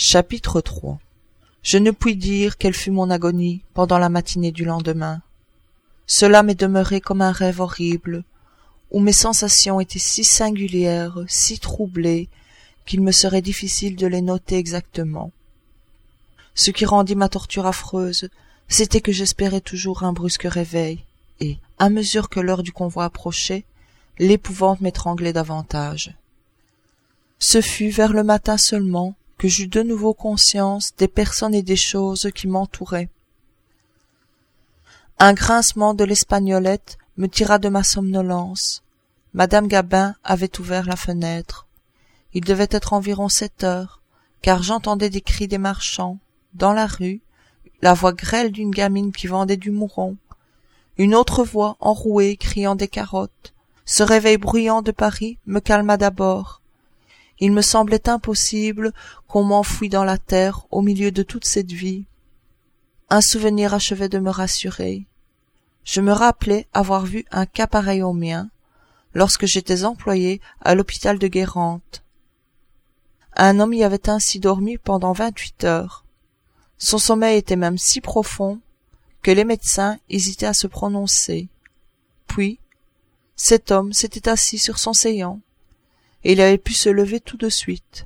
Chapitre 3. Je ne puis dire quelle fut mon agonie pendant la matinée du lendemain. Cela m'est demeuré comme un rêve horrible, où mes sensations étaient si singulières, si troublées, qu'il me serait difficile de les noter exactement. Ce qui rendit ma torture affreuse, c'était que j'espérais toujours un brusque réveil, et, à mesure que l'heure du convoi approchait, l'épouvante m'étranglait davantage. Ce fut vers le matin seulement que j'eus de nouveau conscience des personnes et des choses qui m'entouraient. Un grincement de l'espagnolette me tira de ma somnolence. Madame Gabin avait ouvert la fenêtre. Il devait être environ 7 heures, car j'entendais des cris des marchands, dans la rue, la voix grêle d'une gamine qui vendait du mouron, une autre voix enrouée criant des carottes. Ce réveil bruyant de Paris me calma d'abord. Il me semblait impossible qu'on m'enfouît dans la terre au milieu de toute cette vie. Un souvenir achevait de me rassurer. Je me rappelais avoir vu un cas pareil au mien, lorsque j'étais employé à l'hôpital de Guérande. Un homme y avait ainsi dormi pendant 28 heures. Son sommeil était même si profond que les médecins hésitaient à se prononcer. Puis, cet homme s'était assis sur son séant, et il avait pu se lever tout de suite.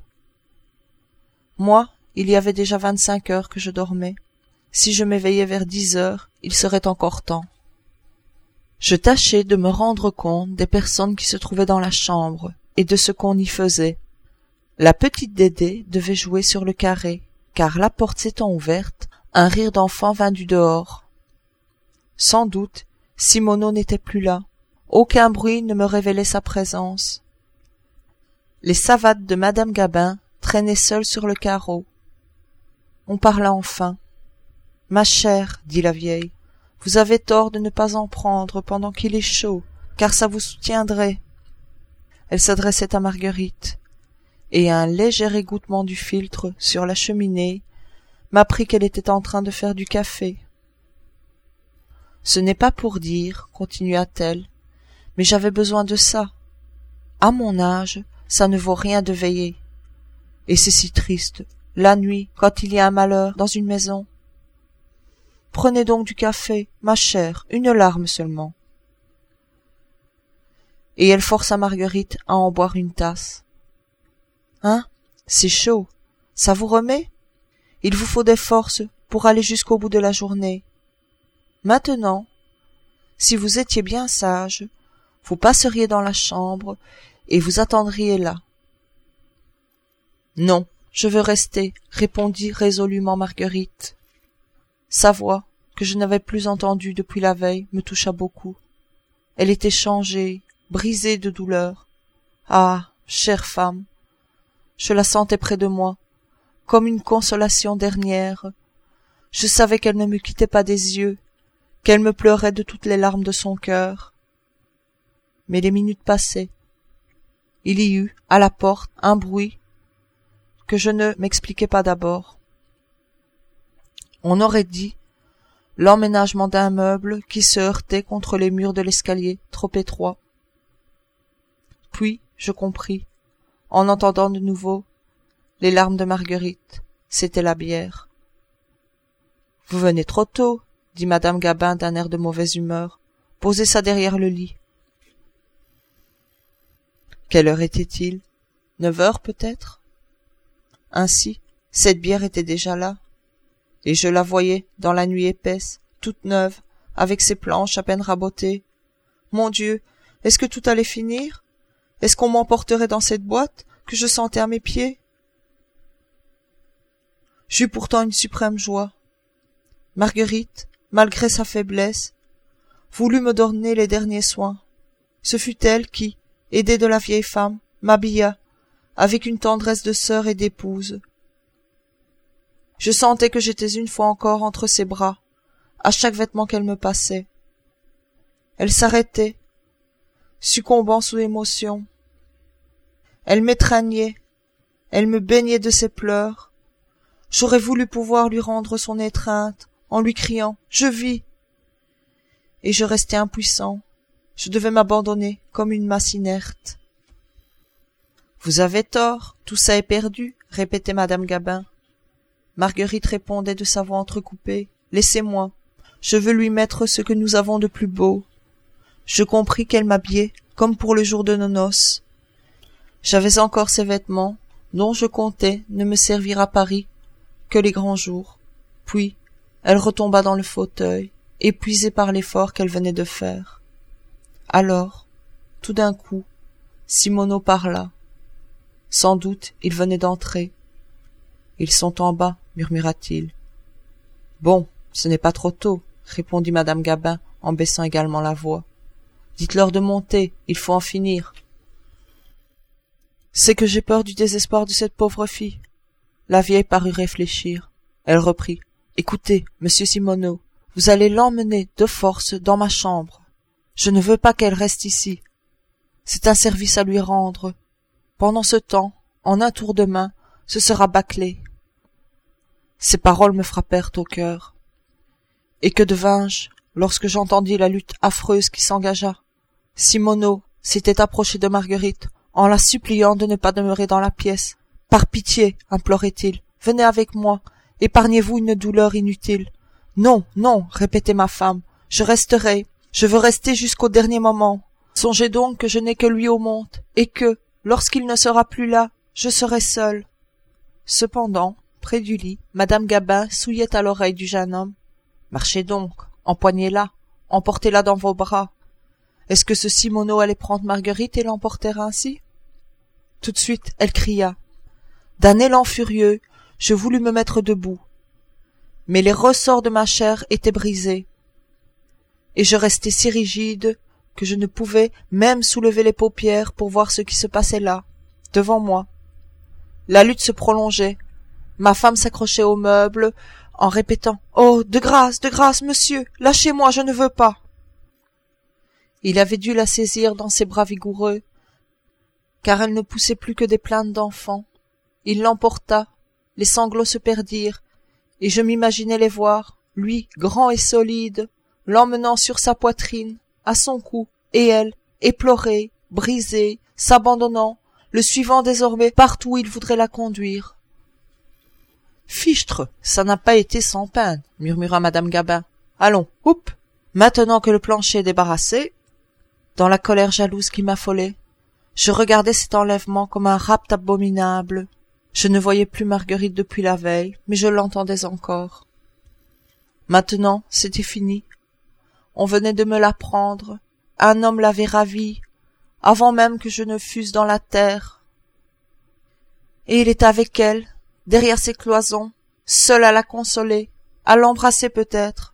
Moi, il y avait déjà 25 heures que je dormais. Si je m'éveillais vers 10 heures, il serait encore temps. Je tâchais de me rendre compte des personnes qui se trouvaient dans la chambre et de ce qu'on y faisait. La petite Dédé devait jouer sur le carré, car la porte s'étant ouverte, un rire d'enfant vint du dehors. Sans doute, Simoneau n'était plus là. Aucun bruit ne me révélait sa présence. Les savates de madame Gabin traînaient seules sur le carreau. On parla enfin. « Ma chère, dit la vieille, vous avez tort de ne pas en prendre pendant qu'il est chaud, car ça vous soutiendrait. » Elle s'adressait à Marguerite, et un léger égouttement du filtre sur la cheminée m'apprit qu'elle était en train de faire du café. « Ce n'est pas pour dire, continua-t-elle, mais j'avais besoin de ça. À mon âge, ça ne vaut rien de veiller. Et c'est si triste, la nuit, quand il y a un malheur dans une maison. Prenez donc du café, ma chère, une larme seulement. » Et elle força Marguerite à en boire une tasse. « Hein, c'est chaud, ça vous remet? Il vous faut des forces pour aller jusqu'au bout de la journée. Maintenant, si vous étiez bien sage, vous passeriez dans la chambre et vous attendriez là. »« Non, je veux rester, » répondit résolument Marguerite. Sa voix, que je n'avais plus entendue depuis la veille, me toucha beaucoup. Elle était changée, brisée de douleur. Ah, chère femme, je la sentais près de moi, comme une consolation dernière. Je savais qu'elle ne me quittait pas des yeux, qu'elle me pleurait de toutes les larmes de son cœur. Mais les minutes passaient. Il y eut, à la porte, un bruit que je ne m'expliquais pas d'abord. On aurait dit l'emménagement d'un meuble qui se heurtait contre les murs de l'escalier, trop étroit. Puis je compris, en entendant de nouveau les larmes de Marguerite. C'était la bière. « Vous venez trop tôt, » dit madame Gabin d'un air de mauvaise humeur. « Posez ça derrière le lit. » Quelle heure était-il? 9 heures peut-être? Ainsi, cette bière était déjà là, et je la voyais dans la nuit épaisse, toute neuve, avec ses planches à peine rabotées. Mon Dieu, est-ce que tout allait finir? Est-ce qu'on m'emporterait dans cette boîte que je sentais à mes pieds? J'eus pourtant une suprême joie. Marguerite, malgré sa faiblesse, voulut me donner les derniers soins. Ce fut elle qui, aidée de la vieille femme, m'habilla, avec une tendresse de sœur et d'épouse. Je sentais que j'étais une fois encore entre ses bras, à chaque vêtement qu'elle me passait. Elle s'arrêtait, succombant sous l'émotion. Elle m'étreignait, elle me baignait de ses pleurs. J'aurais voulu pouvoir lui rendre son étreinte, en lui criant « Je vis !» Et je restais impuissant. Je devais m'abandonner comme une masse inerte. « Vous avez tort, tout ça est perdu, » répétait madame Gabin. Marguerite répondait de sa voix entrecoupée. « Laissez-moi. Je veux lui mettre ce que nous avons de plus beau. » Je compris qu'elle m'habillait comme pour le jour de nos noces. J'avais encore ces vêtements, dont je comptais ne me servir à Paris que les grands jours. Puis, elle retomba dans le fauteuil, épuisée par l'effort qu'elle venait de faire. Alors, tout d'un coup, Simoneau parla. Sans doute, il venait d'entrer. « Ils sont en bas, » murmura-t-il. « Bon, ce n'est pas trop tôt, » répondit madame Gabin en baissant également la voix. « Dites-leur de monter, il faut en finir. » « C'est que j'ai peur du désespoir de cette pauvre fille. » La vieille parut réfléchir. Elle reprit. « Écoutez, monsieur Simoneau, vous allez l'emmener de force dans ma chambre. Je ne veux pas qu'elle reste ici. C'est un service à lui rendre. Pendant ce temps, en un tour de main, ce sera bâclé. » Ces paroles me frappèrent au cœur. Et que devins-je lorsque j'entendis la lutte affreuse qui s'engagea? Simoneau s'était approché de Marguerite en la suppliant de ne pas demeurer dans la pièce. « Par pitié, implorait-il, venez avec moi, épargnez-vous une douleur inutile. »« Non, non, répétait ma femme, je resterai, je veux rester jusqu'au dernier moment. Songez donc que je n'ai que lui au monde, et que, lorsqu'il ne sera plus là, je serai seule. » Cependant, près du lit, madame Gabin souillait à l'oreille du jeune homme. « Marchez donc, empoignez-la, emportez-la dans vos bras. » Est-ce que ce Simoneau allait prendre Marguerite et l'emporter ainsi? Tout de suite, elle cria. D'un élan furieux, je voulus me mettre debout. Mais les ressorts de ma chair étaient brisés. Et je restai si rigide que je ne pouvais même soulever les paupières pour voir ce qui se passait là, devant moi. La lutte se prolongeait. Ma femme s'accrochait aux meubles en répétant « Oh, de grâce, monsieur, lâchez-moi, je ne veux pas !» Il avait dû la saisir dans ses bras vigoureux, car elle ne poussait plus que des plaintes d'enfant. Il l'emporta, les sanglots se perdirent, et je m'imaginais les voir, lui, grand et solide, l'emmenant sur sa poitrine, à son cou, et elle, éplorée, brisée, s'abandonnant, le suivant désormais partout où il voudrait la conduire. « Fichtre, ça n'a pas été sans peine, » murmura madame Gabin. « Allons, houp ! Maintenant que le plancher est débarrassé, » dans la colère jalouse qui m'affolait, je regardais cet enlèvement comme un rapt abominable. Je ne voyais plus Marguerite depuis la veille, mais je l'entendais encore. Maintenant, c'était fini. On venait de me l'apprendre. Un homme l'avait ravie, avant même que je ne fusse dans la terre. Et il était avec elle, derrière ses cloisons, seul à la consoler, à l'embrasser peut-être.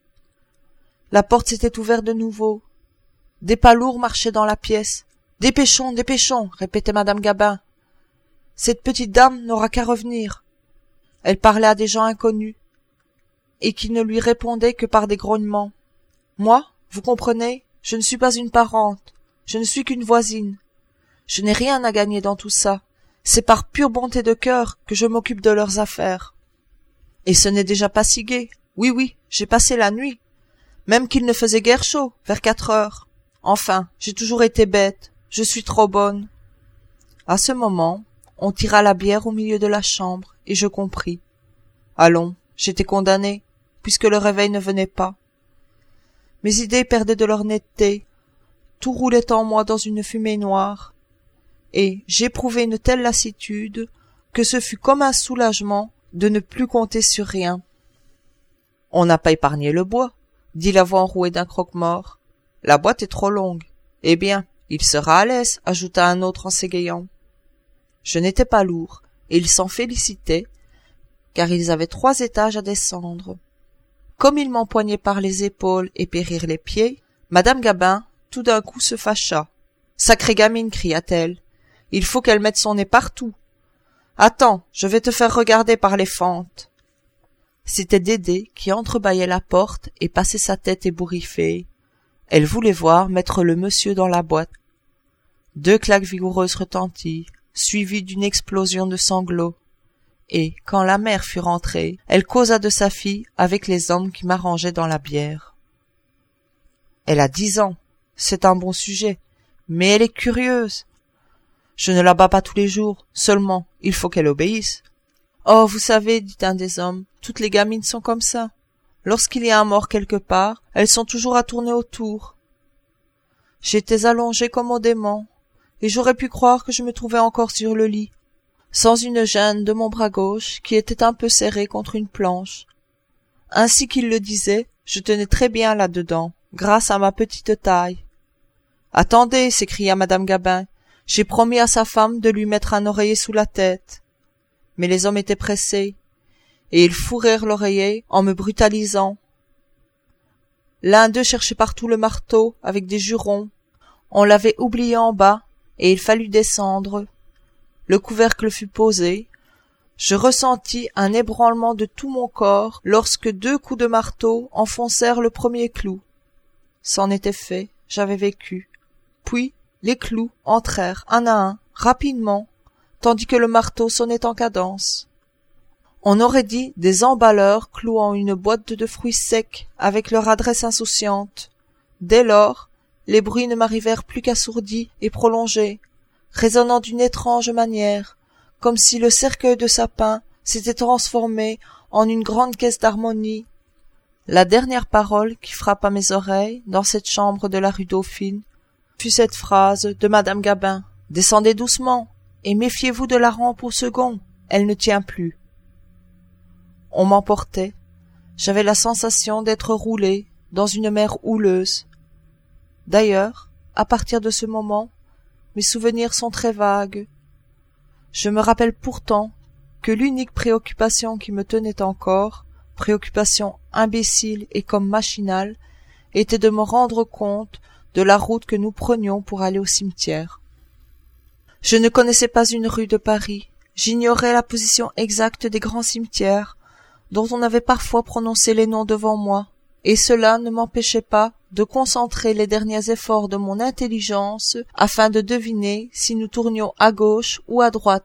La porte s'était ouverte de nouveau. Des pas lourds marchaient dans la pièce. « Dépêchons, dépêchons !» répétait madame Gabin. « Cette petite dame n'aura qu'à revenir. » Elle parlait à des gens inconnus, et qui ne lui répondaient que par des grognements. Moi, vous comprenez, je ne suis pas une parente, je ne suis qu'une voisine. Je n'ai rien à gagner dans tout ça. C'est par pure bonté de cœur que je m'occupe de leurs affaires. Et ce n'est déjà pas si gai. Oui, oui, j'ai passé la nuit. Même qu'il ne faisait guère chaud, vers 4 heures. Enfin, j'ai toujours été bête. Je suis trop bonne. À ce moment, on tira la bière au milieu de la chambre, et je compris. Allons, j'étais condamnée, puisque le réveil ne venait pas. Mes idées perdaient de leur netteté, tout roulait en moi dans une fumée noire, et j'éprouvai une telle lassitude que ce fut comme un soulagement de ne plus compter sur rien. « On n'a pas épargné le bois, » dit la voix enrouée d'un croque-mort. « La boîte est trop longue. Eh bien, il sera à l'aise, » ajouta un autre en s'égayant. Je n'étais pas lourd, et ils s'en félicitaient, car ils avaient 3 étages à descendre. Comme ils m'empoignaient par les épaules et périrent les pieds, madame Gabin, tout d'un coup, se fâcha. « Sacrée gamine » cria-t-elle, « il faut qu'elle mette son nez partout. Attends, je vais te faire regarder par les fentes. » C'était Dédé qui entrebâillait la porte et passait sa tête ébouriffée. Elle voulait voir mettre le monsieur dans la boîte. 2 claques vigoureuses retentirent, suivies d'une explosion de sanglots. Et, quand la mère fut rentrée, elle causa de sa fille avec les hommes qui m'arrangeaient dans la bière. Elle a 10 ans, c'est un bon sujet, mais elle est curieuse. Je ne la bats pas tous les jours, seulement il faut qu'elle obéisse. Oh, vous savez, dit un des hommes, toutes les gamines sont comme ça. Lorsqu'il y a un mort quelque part, elles sont toujours à tourner autour. J'étais allongé comme au dément, et j'aurais pu croire que je me trouvais encore sur le lit, sans une gêne de mon bras gauche qui était un peu serré contre une planche. Ainsi qu'il le disait, je tenais très bien là-dedans, grâce à ma petite taille. « Attendez » s'écria madame Gabin, « j'ai promis à sa femme de lui mettre un oreiller sous la tête. » Mais les hommes étaient pressés, et ils fourrèrent l'oreiller en me brutalisant. L'un d'eux cherchait partout le marteau avec des jurons. On l'avait oublié en bas, et il fallut descendre. Le couvercle fut posé. Je ressentis un ébranlement de tout mon corps lorsque 2 coups de marteau enfoncèrent le premier clou. C'en était fait, j'avais vécu. Puis les clous entrèrent un à un, rapidement, tandis que le marteau sonnait en cadence. On aurait dit des emballeurs clouant une boîte de fruits secs avec leur adresse insouciante. Dès lors, les bruits ne m'arrivèrent plus qu'assourdis et prolongés, résonnant d'une étrange manière, comme si le cercueil de sapin s'était transformé en une grande caisse d'harmonie. La dernière parole qui frappa mes oreilles dans cette chambre de la rue Dauphine fut cette phrase de madame Gabin. « Descendez doucement et méfiez-vous de la rampe au second, elle ne tient plus. » On m'emportait. J'avais la sensation d'être roulé dans une mer houleuse. D'ailleurs, à partir de ce moment, mes souvenirs sont très vagues. Je me rappelle pourtant que l'unique préoccupation qui me tenait encore, préoccupation imbécile et comme machinale, était de me rendre compte de la route que nous prenions pour aller au cimetière. Je ne connaissais pas une rue de Paris, j'ignorais la position exacte des grands cimetières, dont on avait parfois prononcé les noms devant moi, et cela ne m'empêchait pas de concentrer les derniers efforts de mon intelligence afin de deviner si nous tournions à gauche ou à droite.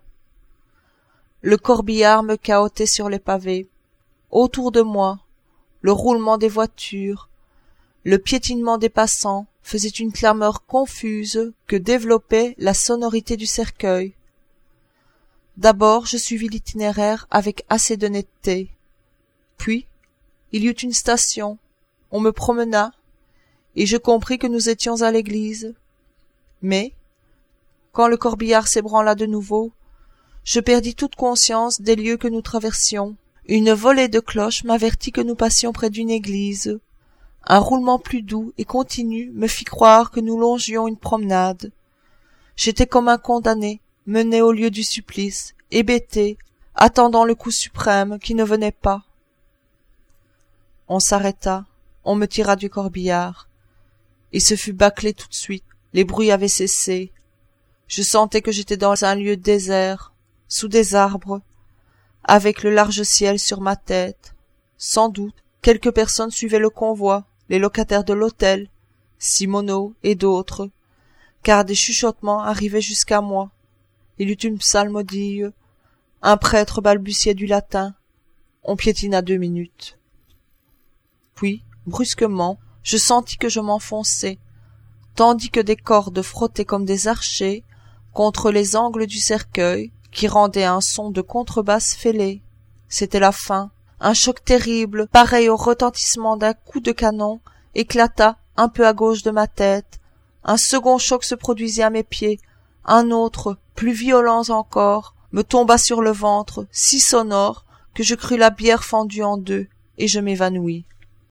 Le corbillard me cahotait sur les pavés. Autour de moi, le roulement des voitures, le piétinement des passants faisait une clameur confuse que développait la sonorité du cercueil. D'abord, je suivis l'itinéraire avec assez de netteté. Puis, il y eut une station, on me promena, et je compris que nous étions à l'église. Mais, quand le corbillard s'ébranla de nouveau, je perdis toute conscience des lieux que nous traversions. Une volée de cloches m'avertit que nous passions près d'une église. Un roulement plus doux et continu me fit croire que nous longions une promenade. J'étais comme un condamné, mené au lieu du supplice, hébété, attendant le coup suprême qui ne venait pas. On s'arrêta, on me tira du corbillard. Il se fut bâclé tout de suite, les bruits avaient cessé. Je sentais que j'étais dans un lieu désert, sous des arbres, avec le large ciel sur ma tête. Sans doute, quelques personnes suivaient le convoi, les locataires de l'hôtel, Simoneau et d'autres, car des chuchotements arrivaient jusqu'à moi. Il y eut une psalmodie, un prêtre balbutiait du latin. On piétina 2 minutes. Puis, brusquement, je sentis que je m'enfonçais, tandis que des cordes frottaient comme des archers contre les angles du cercueil, qui rendait un son de contrebasse fêlée. C'était la fin. Un choc terrible, pareil au retentissement d'un coup de canon, éclata un peu à gauche de ma tête. Un second choc se produisit à mes pieds. Un autre, plus violent encore, me tomba sur le ventre, si sonore que je crus la bière fendue en 2, et je m'évanouis.